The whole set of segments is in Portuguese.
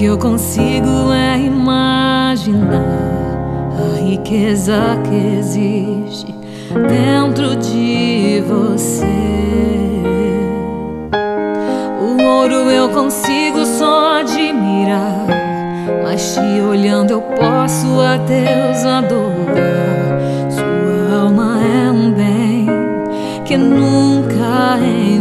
que eu consigo é imaginar a riqueza que existe dentro de você. O ouro eu consigo só admirar, mas te olhando eu posso a Deus adorar. Sua alma é um bem que nunca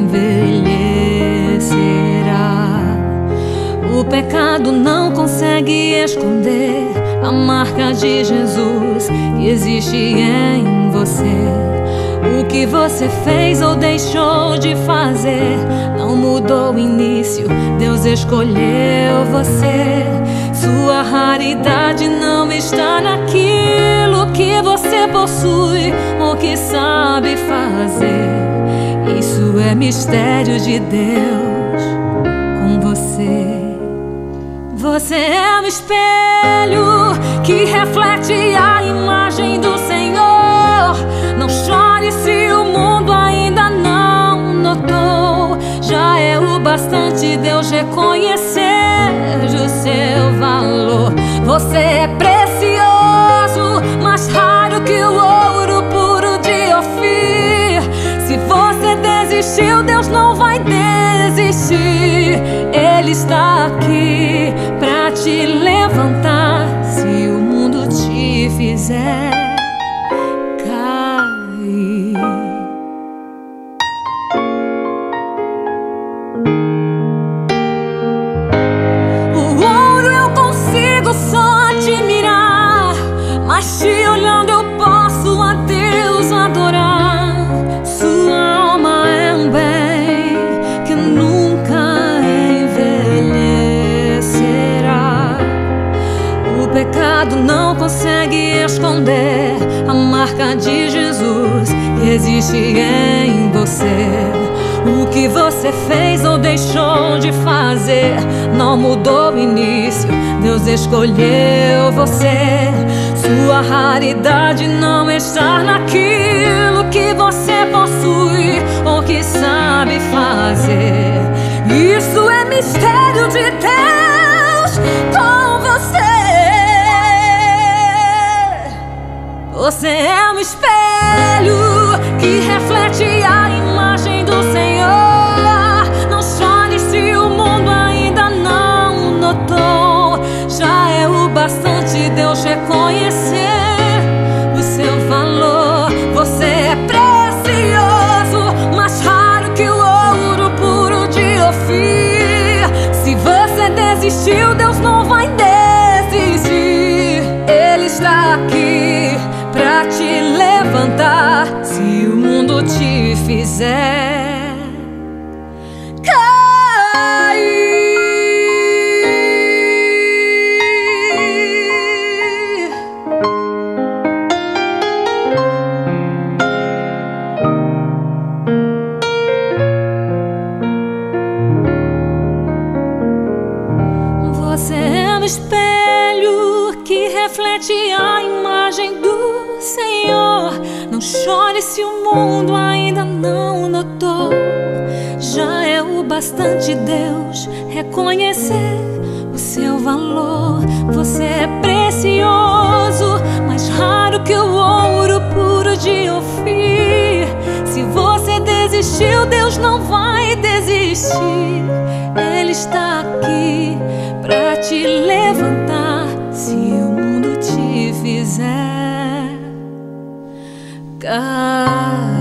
envelhecerá. O pecado não consegue esconder a marca de Jesus que existe em você. O que você fez ou deixou de fazer não mudou o início, Deus escolheu você. Sua raridade não está naquilo que você possui ou que sabe fazer. Isso é mistério de Deus com você. Você é um espelho que reflete a imagem do Senhor. Não chore se o mundo ainda não notou. Já é o bastante Deus reconhecer o seu valor. Você é precioso, mais raro que o ouro puro de Ofir. Se você desistiu, Deus não vai desistir. Ele está aqui pra te levantar se o mundo te fizer cair. O ouro eu consigo só admirar, mas te olhando eu posso a Deus adorar. Sua alma é um bem que nunca envelhecerá. O pecado não consegue esconder a marca de Jesus que existe em você. O que você fez ou deixou de fazer não mudou o início, Deus escolheu você. Sua raridade não está naquilo que você possui ou que sabe fazer. Isso é mistério de Deus com você. Você é um espelho que reflete a imagem do Senhor. Não chore se o mundo ainda não notou. Já é o bastante Deus reconhecer o seu valor. Você é precioso, mais raro que o ouro puro de Ofir. Se você desistiu, Deus não vai desistir. Ele está aqui pra te levantar se o mundo te fizer cair. Você é um espelho que reflete a imagem do Senhor. Não chore se o mundo ainda não notou. Já é o bastante Deus reconhecer o seu valor. Você é precioso, mais raro que o ouro puro de Ofir. Se você desistiu, Deus não vai desistir. Ele está aqui pra te levantar se o mundo te fizer cair.